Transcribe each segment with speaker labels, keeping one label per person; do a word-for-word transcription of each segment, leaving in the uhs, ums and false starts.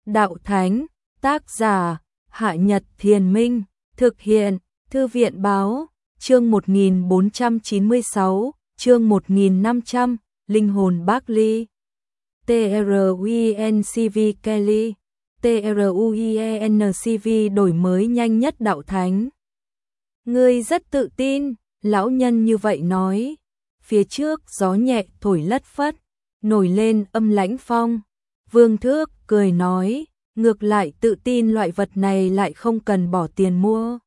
Speaker 1: đạo thánh, tác giả, Hạ Nhật Thiền Minh, thực hiện, Thư viện Báo, chương một nghìn bốn trăm chín mươi sáu, chương một nghìn năm trăm, Linh hồn Bác Ly. T R U I N C V Kelly, T R U I N C V đổi mới nhanh nhất đạo thánh. Ngươi rất tự tin, lão nhân như vậy nói. Phía trước gió nhẹ thổi lất phất, nổi lên âm lãnh phong. Vương Thước cười nói, ngược lại tự tin loại vật này lại không cần bỏ tiền mua.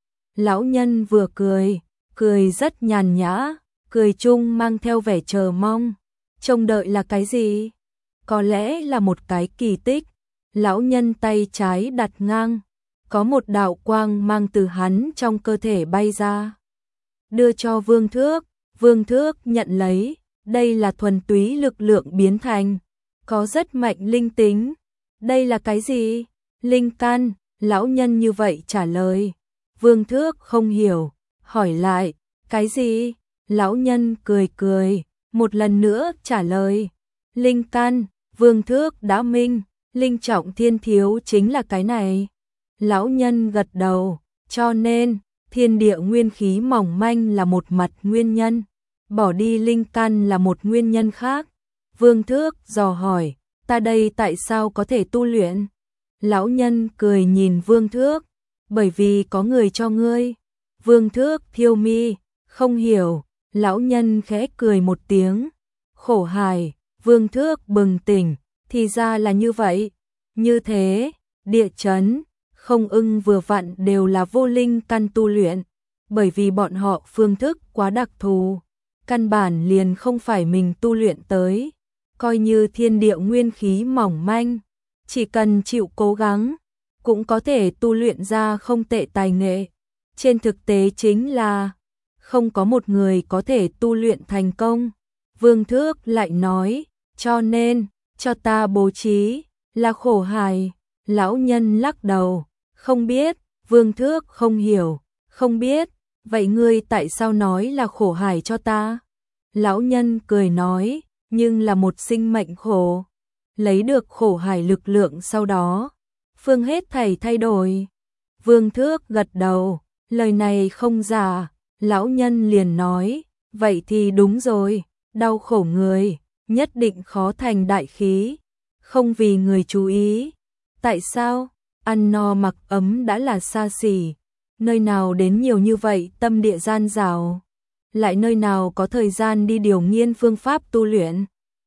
Speaker 1: Lão nhân vừa cười, cười rất nhàn nhã, cười chung mang theo vẻ chờ mong. Trông đợi là cái gì? Có lẽ là một cái kỳ tích. Lão nhân tay trái đặt ngang, có một đạo quang mang từ hắn trong cơ thể bay ra. Đưa cho Vương Thước, Vương Thước nhận lấy, đây là thuần túy lực lượng biến thành, có rất mạnh linh tính. Đây là cái gì? Linh căn, lão nhân như vậy trả lời. Vương Thước không hiểu, hỏi lại, cái gì? Lão nhân cười cười, một lần nữa trả lời. Linh căn, Vương Thước đã minh, linh trọng thiên thiếu chính là cái này. Lão nhân gật đầu, cho nên, thiên địa nguyên khí mỏng manh là một mặt nguyên nhân, bỏ đi linh căn là một nguyên nhân khác. Vương Thước dò hỏi, ta đây tại sao có thể tu luyện? Lão nhân cười nhìn Vương Thước, bởi vì có người cho ngươi. Vương Thước thiêu mi, không hiểu, lão nhân khẽ cười một tiếng, khổ hài. Vương Thước bừng tỉnh, thì ra là như vậy. Như thế, địa chấn, không ưng vừa vặn đều là vô linh căn tu luyện, bởi vì bọn họ phương thức quá đặc thù, căn bản liền không phải mình tu luyện tới, coi như thiên địa nguyên khí mỏng manh, chỉ cần chịu cố gắng, cũng có thể tu luyện ra không tệ tài nghệ. Trên thực tế chính là, không có một người có thể tu luyện thành công. Vương Thước lại nói, cho nên, cho ta bố trí, là khổ hài. Lão nhân lắc đầu, không biết. Vương Thước không hiểu, không biết, vậy ngươi tại sao nói là khổ hài cho ta? Lão nhân cười nói, nhưng là một sinh mệnh khổ, lấy được khổ hài lực lượng sau đó, phương hết thảy thay đổi. Vương Thước gật đầu, lời này không giả. Lão nhân liền nói, vậy thì đúng rồi, đau khổ người, nhất định khó thành đại khí, không vì người chú ý. Tại sao? Ăn no mặc ấm đã là xa xỉ, nơi nào đến nhiều như vậy tâm địa gian dảo, lại nơi nào có thời gian đi điều nghiên phương pháp tu luyện.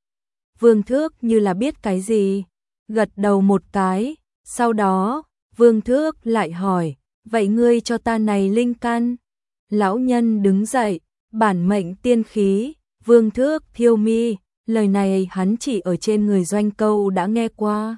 Speaker 1: Vương Thước như là biết cái gì, gật đầu một cái, sau đó, Vương Thước lại hỏi, vậy ngươi cho ta này linh căn? Lão nhân đứng dậy, bản mệnh tiên khí. Vương Thước thiêu mi, lời này hắn chỉ ở trên người Doanh Câu đã nghe qua.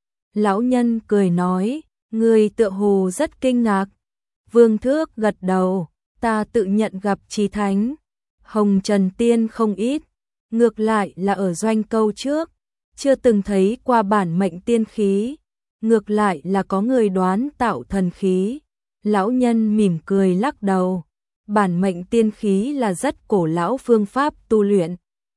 Speaker 1: Lão nhân cười nói, ngươi tựa hồ rất kinh ngạc. Vương Thước gật đầu, ta tự nhận gặp chí thánh, hồng trần tiên không ít, ngược lại là ở Doanh Câu trước, chưa từng thấy qua bản mệnh tiên khí, ngược lại là có người đoán tạo thần khí. Lão nhân mỉm cười lắc đầu. Bản mệnh tiên khí là rất cổ lão phương pháp tu luyện.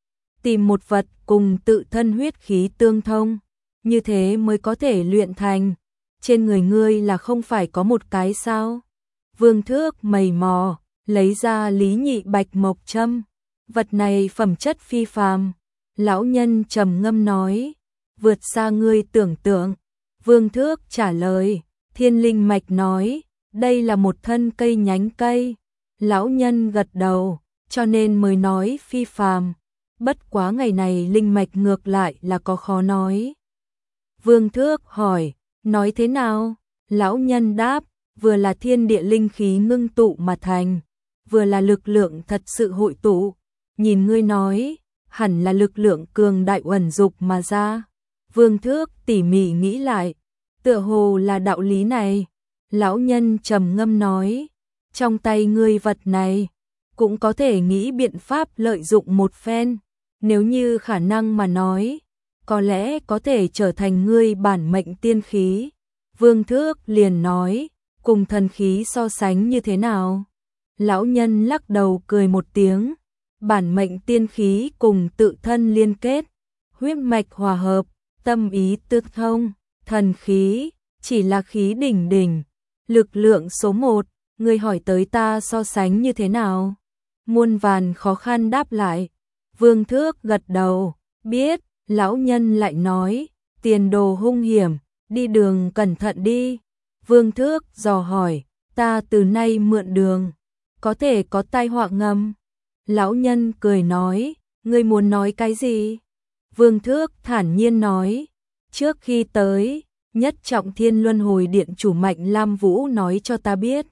Speaker 1: Tìm một vật cùng tự thân huyết khí tương thông, như thế mới có thể luyện thành. Trên người ngươi là không phải có một cái sao? Vương Thước mày mò, lấy ra Lý Nhị Bạch Mộc Châm. Vật này phẩm chất phi phàm. Lão nhân trầm ngâm nói, vượt xa ngươi tưởng tượng. Vương Thước trả lời, Thiên Linh Mạch nói, đây là một thân cây nhánh cây. Lão nhân gật đầu, cho nên mới nói phi phàm. Bất quá ngày này linh mạch ngược lại là có khó nói. Vương Thước hỏi, nói thế nào? Lão nhân đáp, vừa là thiên địa linh khí ngưng tụ mà thành, vừa là lực lượng thật sự hội tụ. Nhìn ngươi nói, hẳn là lực lượng cường đại uẩn dục mà ra. Vương Thước tỉ mỉ nghĩ lại, tựa hồ là đạo lý này. Lão nhân trầm ngâm nói, trong tay ngươi vật này, cũng có thể nghĩ biện pháp lợi dụng một phen, nếu như khả năng mà nói, có lẽ có thể trở thành ngươi bản mệnh tiên khí. Vương Thước liền nói, cùng thần khí so sánh như thế nào? Lão nhân lắc đầu cười một tiếng, bản mệnh tiên khí cùng tự thân liên kết, huyết mạch hòa hợp, tâm ý tương thông, Thần khí, chỉ là khí đỉnh đỉnh, lực lượng số một, ngươi hỏi tới ta so sánh như thế nào? Muôn vàn khó khăn đáp lại. Vương Thước gật đầu, biết, lão nhân lại nói, tiền đồ hung hiểm, đi đường cẩn thận đi. Vương Thước dò hỏi, ta từ nay mượn đường, có thể có tai họa ngầm. Lão nhân cười nói, ngươi muốn nói cái gì? Vương Thước thản nhiên nói, trước khi tới, Nhất Trọng Thiên Luân Hồi Điện chủ Mạnh Lam Vũ nói cho ta biết.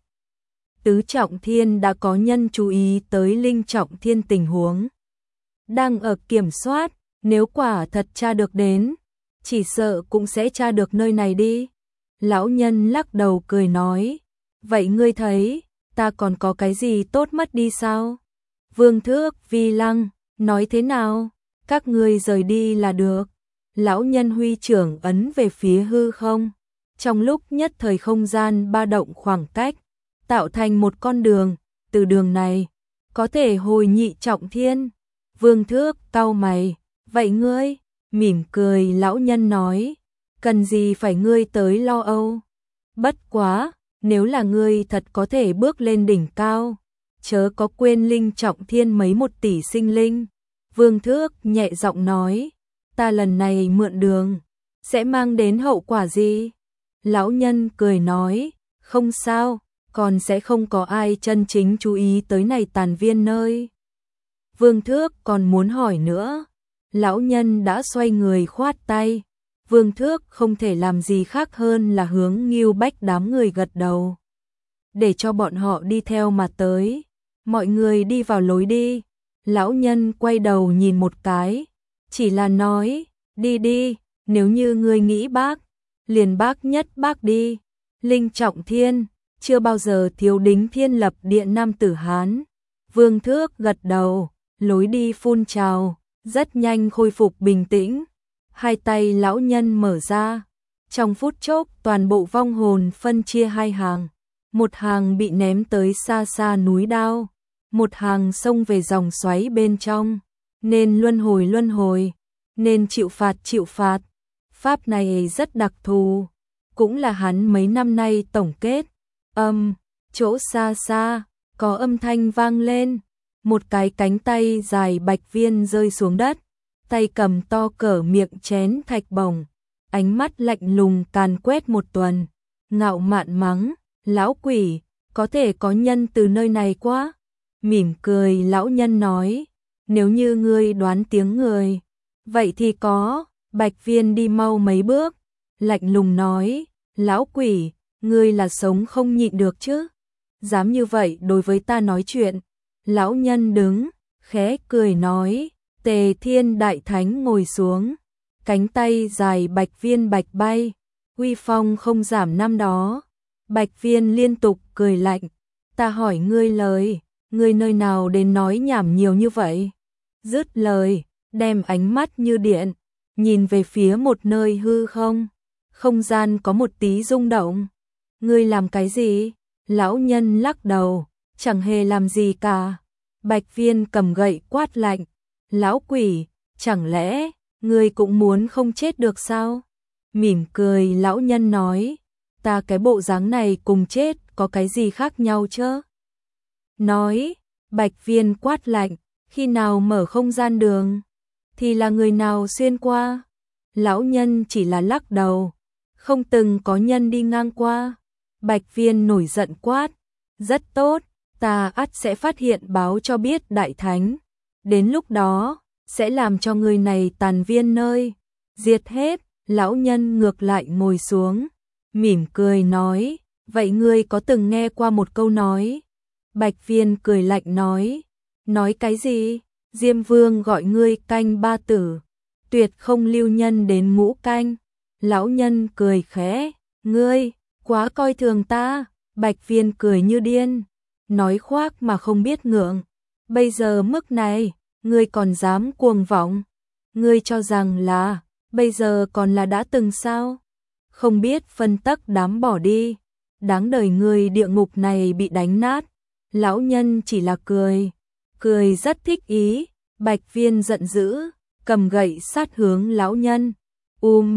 Speaker 1: Tứ Trọng Thiên đã có nhân chú ý tới Linh Trọng Thiên tình huống. Đang ở kiểm soát, nếu quả thật tra được đến, chỉ sợ cũng sẽ tra được nơi này đi. Lão nhân lắc đầu cười nói, vậy ngươi thấy, ta còn có cái gì tốt mất đi sao? Vương Thước vi lăng, nói thế nào? Các ngươi rời đi là được. Lão nhân huy trưởng ấn về phía hư không. Trong lúc nhất thời không gian ba động khoảng cách, tạo thành một con đường, từ đường này, có thể hồi nhị trọng thiên. Vương Thước cau mày, vậy ngươi, mỉm cười lão nhân nói, cần gì phải ngươi tới lo âu. Bất quá, nếu là ngươi thật có thể bước lên đỉnh cao, chớ có quên Linh Trọng Thiên mấy một tỷ sinh linh. Vương Thước nhẹ giọng nói, ta lần này mượn đường, sẽ mang đến hậu quả gì? Lão nhân cười nói, không sao, còn sẽ không có ai chân chính chú ý tới này tàn viên nơi. Vương Thước còn muốn hỏi nữa, lão nhân đã xoay người khoát tay. Vương Thước không thể làm gì khác hơn là hướng Ngưu Bách đám người gật đầu, để cho bọn họ đi theo mà tới. Mọi người đi vào lối đi. Lão nhân quay đầu nhìn một cái, chỉ là nói, đi đi, nếu như ngươi nghĩ bác, liền bác nhất bác đi. Linh Trọng Thiên, chưa bao giờ thiếu đính thiên lập địa nam tử Hán. Vương Thước gật đầu, lối đi phun trào, rất nhanh khôi phục bình tĩnh. Hai tay lão nhân mở ra, trong phút chốc toàn bộ vong hồn phân chia hai hàng. Một hàng bị ném tới xa xa núi Đao, một hàng xông về dòng xoáy bên trong, nên luân hồi luân hồi, nên chịu phạt chịu phạt. Pháp này rất đặc thù, cũng là hắn mấy năm nay tổng kết. Âm, chỗ xa xa, có âm thanh vang lên, một cái cánh tay dài bạch viên rơi xuống đất, tay cầm to cỡ miệng chén thạch bổng, ánh mắt lạnh lùng càn quét một tuần, ngạo mạn mắng, lão quỷ, có thể có nhân từ nơi này quá. Mỉm cười lão nhân nói, nếu như ngươi đoán tiếng người, vậy thì có. Bạch viên đi mau mấy bước, lạnh lùng nói, lão quỷ, ngươi là sống không nhịn được chứ, dám như vậy đối với ta nói chuyện. Lão nhân đứng, khẽ cười nói, Tề Thiên Đại Thánh ngồi xuống, cánh tay dài bạch viên bạch bay, uy phong không giảm năm đó. Bạch viên liên tục cười lạnh, ta hỏi ngươi lời, ngươi nơi nào đến nói nhảm nhiều như vậy? Dứt lời, đem ánh mắt như điện, nhìn về phía một nơi hư không, không gian có một tí rung động. Ngươi làm cái gì? Lão nhân lắc đầu, chẳng hề làm gì cả. Bạch viên cầm gậy quát lạnh, lão quỷ, chẳng lẽ ngươi cũng muốn không chết được sao? Mỉm cười lão nhân nói, ta cái bộ dáng này cùng chết có cái gì khác nhau chứ? Nói, bạch viên quát lạnh, khi nào mở không gian đường, thì là người nào xuyên qua? Lão nhân chỉ là lắc đầu, không từng có nhân đi ngang qua. Bạch viên nổi giận quát, rất tốt, ta ắt sẽ phát hiện báo cho biết đại thánh. Đến lúc đó, sẽ làm cho người này tàn viên nơi, diệt hết. Lão nhân ngược lại ngồi xuống, mỉm cười nói, vậy ngươi có từng nghe qua một câu nói? Bạch viên cười lạnh nói, nói cái gì? Diêm Vương gọi ngươi canh ba tử, tuyệt không lưu nhân đến ngũ canh. Lão nhân cười khẽ, ngươi, quá coi thường ta. Bạch viên cười như điên, nói khoác mà không biết ngượng. Bây giờ mức này, ngươi còn dám cuồng vọng? Ngươi cho rằng là, bây giờ còn là đã từng sao? Không biết phân tắc đám bỏ đi, đáng đời ngươi địa ngục này bị đánh nát. Lão nhân chỉ là cười, cười rất thích ý. Bạch viên giận dữ, cầm gậy sát hướng lão nhân. Um,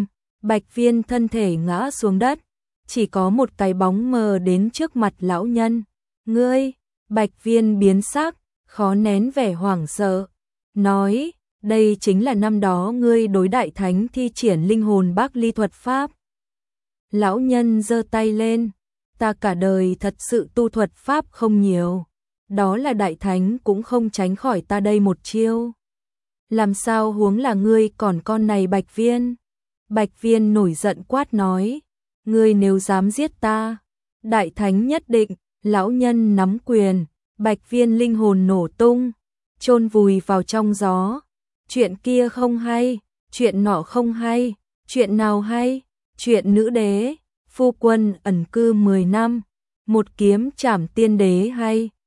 Speaker 1: Bạch Viên thân thể ngã xuống đất, chỉ có một cái bóng mờ đến trước mặt lão nhân. Ngươi, Bạch Viên biến sắc, khó nén vẻ hoảng sợ, nói, đây chính là năm đó ngươi đối đại thánh thi triển linh hồn bác ly thuật pháp. Lão nhân giơ tay lên, ta cả đời thật sự tu thuật pháp không nhiều, đó là đại thánh cũng không tránh khỏi ta đây một chiêu. Làm sao huống là ngươi còn con này Bạch Viên? Bạch Viên nổi giận quát nói, ngươi nếu dám giết ta, đại thánh nhất định. Lão nhân nắm quyền, Bạch Viên linh hồn nổ tung, chôn vùi vào trong gió. Chuyện kia không hay, chuyện nọ không hay, chuyện nào hay? Chuyện nữ đế, phu quân ẩn cư mười năm, một kiếm trảm tiên đế hay?